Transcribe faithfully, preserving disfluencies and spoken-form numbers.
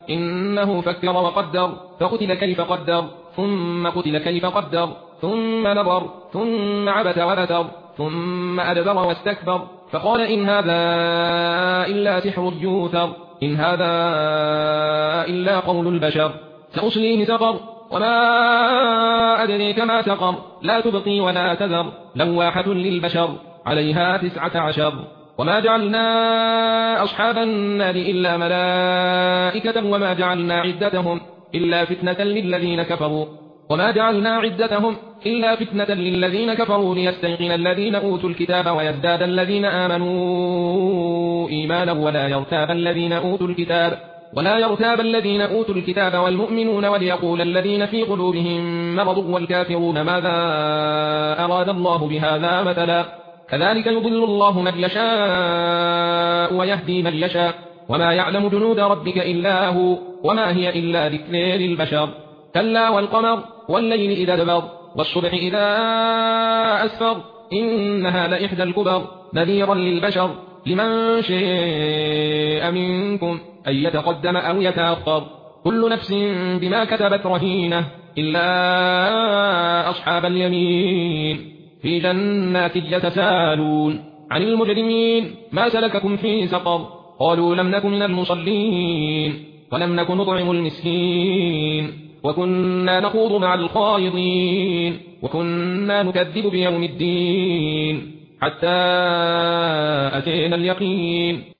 إنه فكر وقدر فقتل كيف قدر ثم قتل كيف قدر ثم نظر ثم عبس وبسر ثم أدبر واستكبر فقال إن هذا إلا سحر يوثر إن هذا إلا قول البشر سأصليه سقر وما أدريك ما سقر لا تبقي ولا تذر لواحة للبشر عليها تسعة عشر وما جعلنا أصحاب النار إلا ملائكة وما جعلنا عدتهم إلا فتنة للذين كفروا وما جعلنا عدتهم إلا فتنة للذين كفروا ليستيقن الذين أوتوا الكتاب ويزداد الذين آمنوا إيمانا ولا يرتاب الذين أوتوا الكتاب ولا يرتاب الذين أوتوا الكتاب والمؤمنون وليقول الذين في قلوبهم مرض والكافرون ماذا أراد الله بهذا مثلا كذلك يضل الله من يشاء ويهدي من يشاء وما يعلم جنود ربك إلا هو وما هي إلا ذكر للبشر كلا والقمر والليل إذا دبر والصبح إذا أسفر إنها لإحدى الكبر نذيرا للبشر لمن شاء منكم أن يتقدم أو يتأخر كل نفس بما كتبت رهينة إلا أصحاب اليمين في جنات يتساءلون عن المجرمين ما سلككم في سقر قالوا لم نكن من المصلين ولم نكن نطعم المسكين وكنا نخوض مع الخائضين وكنا نكذب بيوم الدين حتى أتينا اليقين